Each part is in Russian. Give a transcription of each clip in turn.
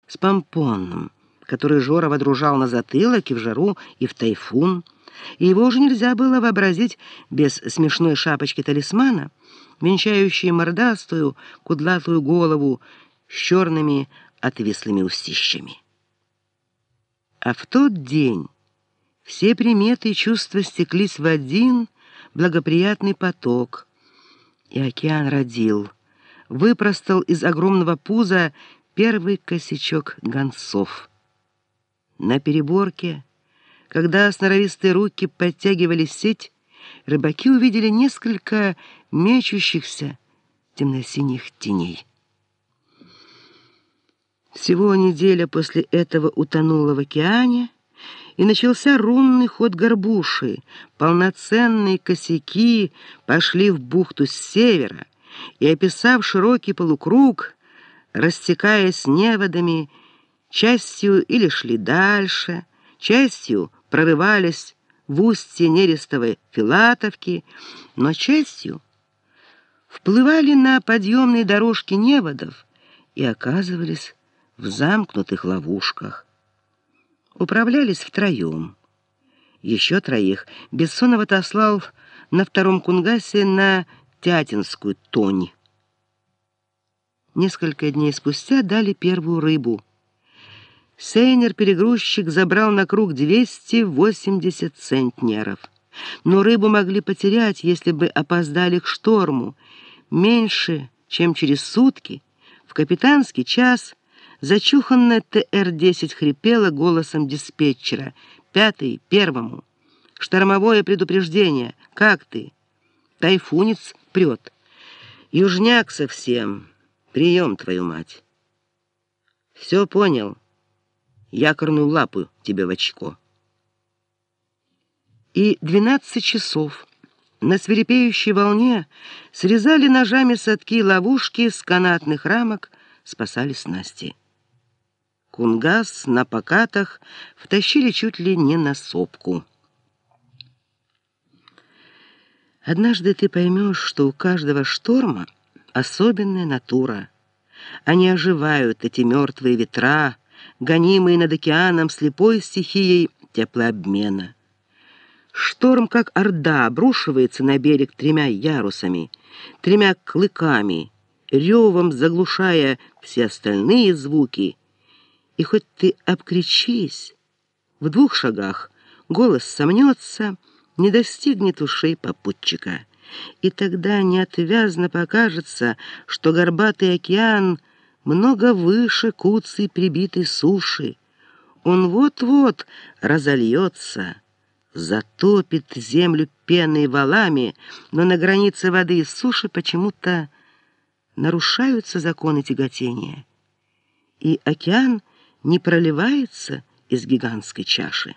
с помпоном, который Жора водружал на затылок и в жару, и в тайфун. И его уже нельзя было вообразить без смешной шапочки-талисмана, венчающей мордастую, кудлатую голову с черными отвислыми устищами. А в тот день все приметы и чувства стеклись в один благоприятный поток, и океан родил, выпростал из огромного пуза первый косячок гонцов. На переборке, когда сноровистые руки подтягивали сеть, рыбаки увидели несколько мечущихся темно-синих теней. Всего неделя после этого утонула в океане, и начался рунный ход горбуши. Полноценные косяки пошли в бухту с севера, и, описав широкий полукруг, растекаясь неводами, частью или шли дальше, частью прорывались в устье нерестовой Филатовки, но частью вплывали на подъемные дорожки неводов и оказывались в замкнутых ловушках. Управлялись втроем. Еще троих Бессонов отослал на втором кунгасе на Тятинскую тонь. Несколько дней спустя дали первую рыбу. Сейнер-перегрузчик забрал на круг 280 центнеров. Но рыбу могли потерять, если бы опоздали к шторму. Меньше, чем через сутки, в капитанский час, зачуханная ТР-10 хрипела голосом диспетчера. «Пятый, первому. Штормовое предупреждение. Как ты? Тайфунец прет. Южняк совсем. Прием, твою мать». «Все понял. Якорную лапу тебе в очко». И 12 часов на свирепеющей волне срезали ножами садки и ловушки с канатных рамок, спасали снасти. Кунгас на покатах втащили чуть ли не на сопку. Однажды ты поймешь, что у каждого шторма особенная натура. Они оживают, эти мертвые ветра, гонимые над океаном слепой стихией теплообмена. Шторм, как орда, обрушивается на берег тремя ярусами, тремя клыками, ревом заглушая все остальные звуки. И хоть ты обкричись, в 2 шагах голос сомнется, не достигнет ушей попутчика. И тогда неотвязно покажется, что горбатый океан много выше куцей прибитой суши. Он вот-вот разольется, затопит землю пеной и валами, но на границе воды и суши почему-то нарушаются законы тяготения, и океан не проливается из гигантской чаши.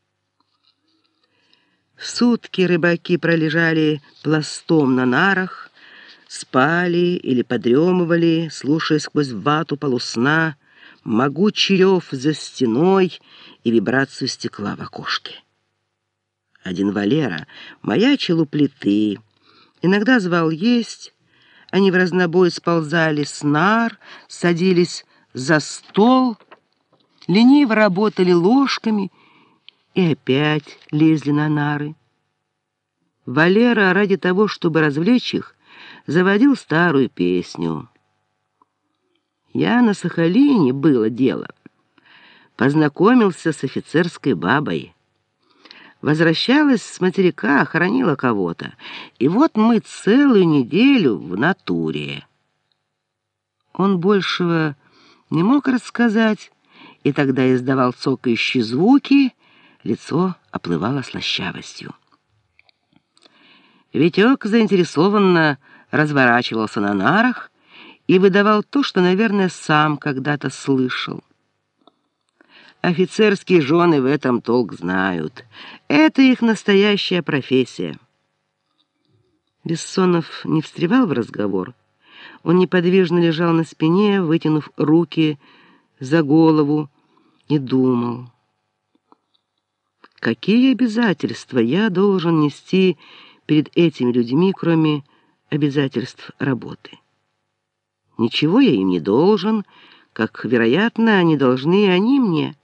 Сутки рыбаки пролежали пластом на нарах, спали или подремывали, слушая сквозь вату полусна могучий рев за стеной и вибрацию стекла в окошке. Один Валера маячил у плиты, иногда звал есть. Они в разнобой сползали с нар, садились за стол, лениво работали ложками и опять лезли на нары. Валера ради того, чтобы развлечь их, заводил старую песню. «Я на Сахалине, было дело, познакомился с офицерской бабой. Возвращалась с материка, хоронила кого-то, и вот мы целую неделю в натуре». Он большего не мог рассказать, и тогда издавал цокающие звуки, лицо оплывало слащавостью. Витек заинтересованно разворачивался на нарах и выдавал то, что, наверное, сам когда-то слышал. Офицерские жены в этом толк знают. Это их настоящая профессия. Бессонов не встревал в разговор. Он неподвижно лежал на спине, вытянув руки за голову, и думал. Какие обязательства я должен нести перед этими людьми, кроме обязательств работы? Ничего я им не должен, как, вероятно, не должны и они мне.